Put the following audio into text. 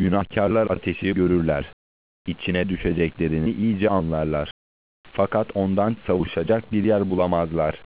Günahkarlar ateşi görürler. İçine düşeceklerini iyice anlarlar. Fakat ondan savuşacak bir yer bulamazlar.